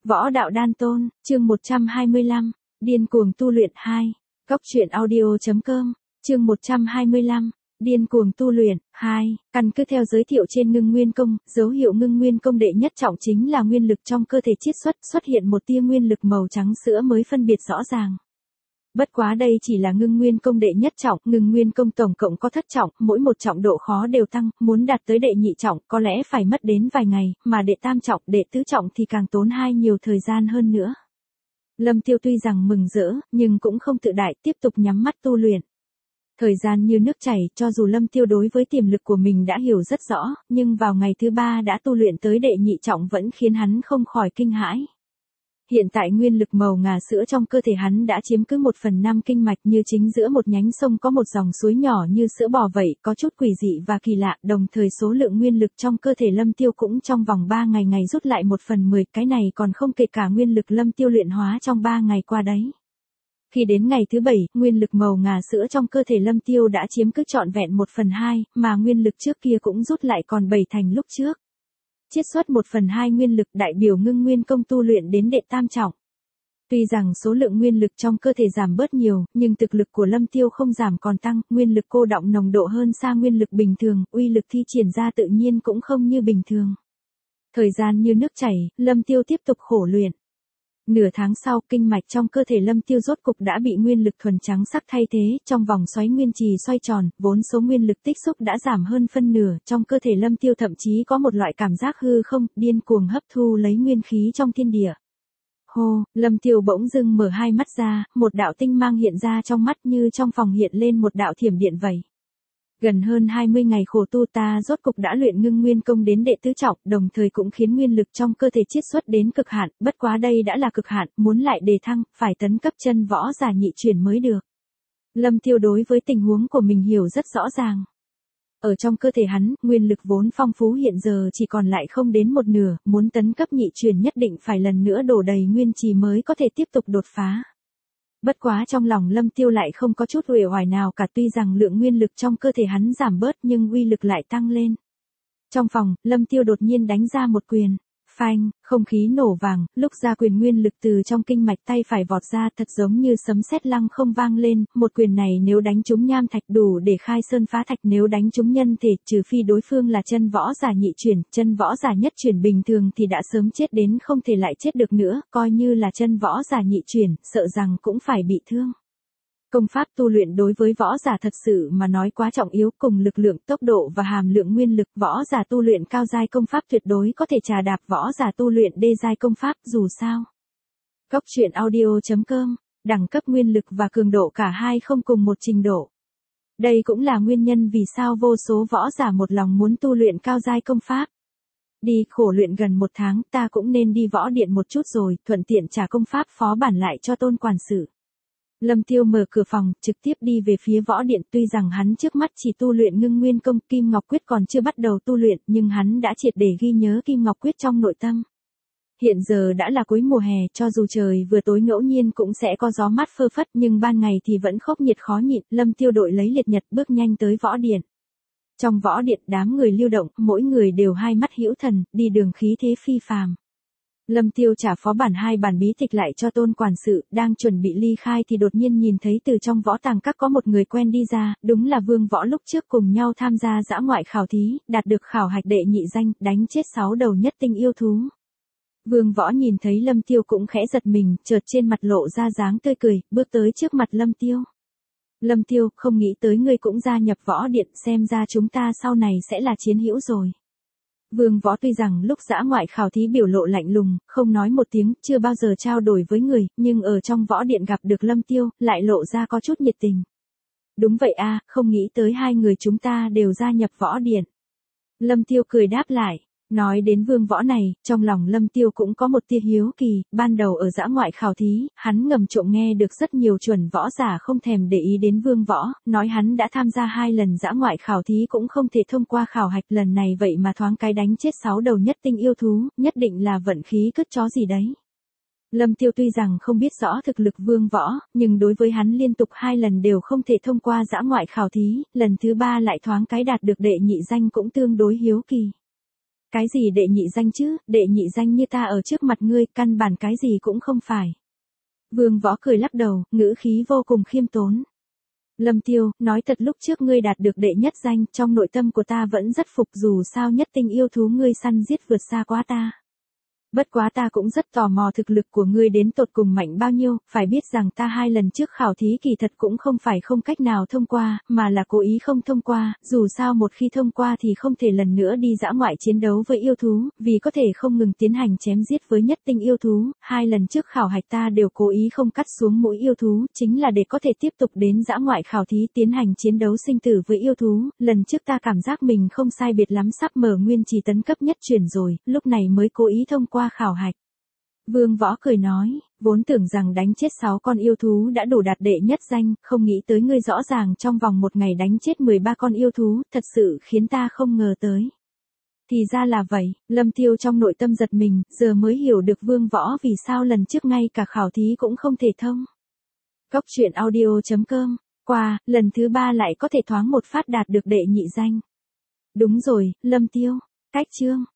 Võ đạo đan tôn, chương 125, điên cuồng tu luyện 2, Cốc truyện audio.com, chương 125, điên cuồng tu luyện 2, căn cứ theo giới thiệu trên ngưng nguyên công, dấu hiệu ngưng nguyên công đệ nhất trọng chính là nguyên lực trong cơ thể chiết xuất hiện một tia nguyên lực màu trắng sữa mới phân biệt rõ ràng. Bất quá đây chỉ là ngưng nguyên công đệ nhất trọng, ngưng nguyên công tổng cộng có thất trọng, mỗi một trọng độ khó đều tăng, muốn đạt tới đệ nhị trọng có lẽ phải mất đến vài ngày, mà đệ tam trọng, đệ tứ trọng thì càng tốn nhiều thời gian hơn nữa. Lâm Tiêu tuy rằng mừng rỡ, nhưng cũng không tự đại, tiếp tục nhắm mắt tu luyện. Thời gian như nước chảy, cho dù Lâm Tiêu đối với tiềm lực của mình đã hiểu rất rõ, nhưng vào ngày thứ 3 đã tu luyện tới đệ nhị trọng vẫn khiến hắn không khỏi kinh hãi. Hiện tại nguyên lực màu ngà sữa trong cơ thể hắn đã chiếm cứ 1/5 kinh mạch, như chính giữa một nhánh sông có một dòng suối nhỏ như sữa bò vậy, có chút quỷ dị và kỳ lạ, đồng thời số lượng nguyên lực trong cơ thể Lâm Tiêu cũng trong vòng 3 ngày rút lại 1/10, cái này còn không kể cả nguyên lực Lâm Tiêu luyện hóa trong 3 ngày qua đấy. Khi đến ngày thứ 7, nguyên lực màu ngà sữa trong cơ thể Lâm Tiêu đã chiếm cứ trọn vẹn 1/2, mà nguyên lực trước kia cũng rút lại còn 7 thành lúc trước. Chiết xuất 1/2 nguyên lực đại biểu ngưng nguyên công tu luyện đến đệ tam trọng. Tuy rằng số lượng nguyên lực trong cơ thể giảm bớt nhiều, nhưng thực lực của Lâm Tiêu không giảm còn tăng, nguyên lực cô đọng nồng độ hơn xa nguyên lực bình thường, uy lực thi triển ra tự nhiên cũng không như bình thường. Thời gian như nước chảy, Lâm Tiêu tiếp tục khổ luyện. Nửa tháng sau, kinh mạch trong cơ thể Lâm Tiêu rốt cục đã bị nguyên lực thuần trắng sắc thay thế, trong vòng xoáy nguyên trì xoay tròn, vốn số nguyên lực tích xúc đã giảm hơn phân nửa, trong cơ thể Lâm Tiêu thậm chí có một loại cảm giác hư không, điên cuồng hấp thu lấy nguyên khí trong thiên địa. Hô, Lâm Tiêu bỗng dưng mở hai mắt ra, một đạo tinh mang hiện ra trong mắt, như trong phòng hiện lên một đạo thiểm điện vậy. Gần hơn 20 ngày khổ tu ta rốt cục đã luyện ngưng nguyên công đến đệ tứ trọng, đồng thời cũng khiến nguyên lực trong cơ thể chiết xuất đến cực hạn, bất quá đây đã là cực hạn, muốn lại đề thăng, phải tấn cấp chân võ giả nhị chuyển mới được. Lâm Tiêu đối với tình huống của mình hiểu rất rõ ràng. Ở trong cơ thể hắn, nguyên lực vốn phong phú hiện giờ chỉ còn lại không đến một nửa, muốn tấn cấp nhị chuyển nhất định phải lần nữa đổ đầy nguyên trì mới có thể tiếp tục đột phá. Bất quá trong lòng Lâm Tiêu lại không có chút uể oải nào cả, tuy rằng lượng nguyên lực trong cơ thể hắn giảm bớt nhưng uy lực lại tăng lên. Trong phòng, Lâm Tiêu đột nhiên đánh ra một quyền. Phanh, không khí nổ vàng, lúc ra quyền nguyên lực từ trong kinh mạch tay phải vọt ra thật giống như sấm sét lăng không vang lên, một quyền này nếu đánh trúng nham thạch đủ để khai sơn phá thạch, nếu đánh trúng nhân thể, trừ phi đối phương là chân võ giả nhị chuyển, chân võ giả nhất chuyển bình thường thì đã sớm chết đến không thể lại chết được nữa, coi như là chân võ giả nhị chuyển, sợ rằng cũng phải bị thương. Công pháp tu luyện đối với võ giả thật sự mà nói quá trọng yếu, cùng lực lượng, tốc độ và hàm lượng nguyên lực, võ giả tu luyện cao giai công pháp tuyệt đối có thể trà đạp võ giả tu luyện đê giai công pháp, dù sao. Cốc truyện audio.com, đẳng cấp nguyên lực và cường độ cả hai không cùng một trình độ. Đây cũng là nguyên nhân vì sao vô số võ giả một lòng muốn tu luyện cao giai công pháp. Đi khổ luyện gần 1 tháng, ta cũng nên đi võ điện một chút rồi, thuận tiện trả công pháp phó bản lại cho Tôn quản sự. Lâm Tiêu mở cửa phòng, trực tiếp đi về phía võ điện, tuy rằng hắn trước mắt chỉ tu luyện ngưng nguyên công, Kim Ngọc Quyết còn chưa bắt đầu tu luyện, nhưng hắn đã triệt để ghi nhớ Kim Ngọc Quyết trong nội tâm. Hiện giờ đã là cuối mùa hè, cho dù trời vừa tối ngẫu nhiên cũng sẽ có gió mát phơ phất, nhưng ban ngày thì vẫn khốc nhiệt khó nhịn, Lâm Tiêu đội lấy liệt nhật bước nhanh tới võ điện. Trong võ điện đám người lưu động, mỗi người đều hai mắt hữu thần, đi đường khí thế phi phàm. Lâm Tiêu trả phó bản 2 bản bí tịch lại cho Tôn quản sự, đang chuẩn bị ly khai thì đột nhiên nhìn thấy từ trong võ tàng các có một người quen đi ra, đúng là Vương Võ lúc trước cùng nhau tham gia dã ngoại khảo thí, đạt được khảo hạch đệ nhị danh, đánh chết 6 đầu nhất tinh yêu thú. Vương Võ nhìn thấy Lâm Tiêu cũng khẽ giật mình, chợt trên mặt lộ ra dáng tươi cười, bước tới trước mặt Lâm Tiêu. Lâm Tiêu, không nghĩ tới ngươi cũng gia nhập võ điện, xem ra chúng ta sau này sẽ là chiến hữu rồi. Vương Võ tuy rằng lúc dã ngoại khảo thí biểu lộ lạnh lùng, không nói một tiếng, chưa bao giờ trao đổi với người, nhưng ở trong võ điện gặp được Lâm Tiêu, lại lộ ra có chút nhiệt tình. Đúng vậy a, không nghĩ tới hai người chúng ta đều gia nhập võ điện. Lâm Tiêu cười đáp lại. Nói đến Vương Võ này, trong lòng Lâm Tiêu cũng có một tia hiếu kỳ, ban đầu ở dã ngoại khảo thí, hắn ngầm trộm nghe được rất nhiều chuẩn võ giả không thèm để ý đến Vương Võ, nói hắn đã tham gia 2 lần dã ngoại khảo thí cũng không thể thông qua khảo hạch, lần này vậy mà thoáng cái đánh chết 6 đầu nhất tinh yêu thú, nhất định là vận khí cứt chó gì đấy. Lâm Tiêu tuy rằng không biết rõ thực lực Vương Võ, nhưng đối với hắn liên tục 2 lần đều không thể thông qua dã ngoại khảo thí, lần thứ 3 lại thoáng cái đạt được đệ nhị danh cũng tương đối hiếu kỳ. Cái gì đệ nhị danh chứ, đệ nhị danh như ta ở trước mặt ngươi, căn bản cái gì cũng không phải. Vương Võ cười lắc đầu, ngữ khí vô cùng khiêm tốn. Lâm Tiêu, nói thật lúc trước ngươi đạt được đệ nhất danh, trong nội tâm của ta vẫn rất phục, dù sao nhất tinh yêu thú ngươi săn giết vượt xa quá ta. Bất quá ta cũng rất tò mò thực lực của ngươi đến tột cùng mạnh bao nhiêu, phải biết rằng ta 2 lần trước khảo thí kỳ thật cũng không phải không cách nào thông qua, mà là cố ý không thông qua, dù sao một khi thông qua thì không thể lần nữa đi dã ngoại chiến đấu với yêu thú, vì có thể không ngừng tiến hành chém giết với nhất tinh yêu thú, 2 lần trước khảo hạch ta đều cố ý không cắt xuống mũi yêu thú, chính là để có thể tiếp tục đến dã ngoại khảo thí tiến hành chiến đấu sinh tử với yêu thú, lần trước ta cảm giác mình không sai biệt lắm sắp mở nguyên trì tấn cấp nhất chuyển rồi, lúc này mới cố ý thông qua khảo hạch. Vương Võ cười nói, vốn tưởng rằng đánh chết 6 con yêu thú đã đủ đạt đệ nhất danh, không nghĩ tới ngươi rõ ràng trong vòng một ngày đánh chết 13 con yêu thú, thật sự khiến ta không ngờ tới. Thì ra là vậy, Lâm Tiêu trong nội tâm giật mình, giờ mới hiểu được Vương Võ vì sao lần trước ngay cả khảo thí cũng không thể thông. Cốc truyện audio.com, qua, lần thứ 3 lại có thể thoáng một phát đạt được đệ nhị danh. Đúng rồi, Lâm Tiêu, cách chương.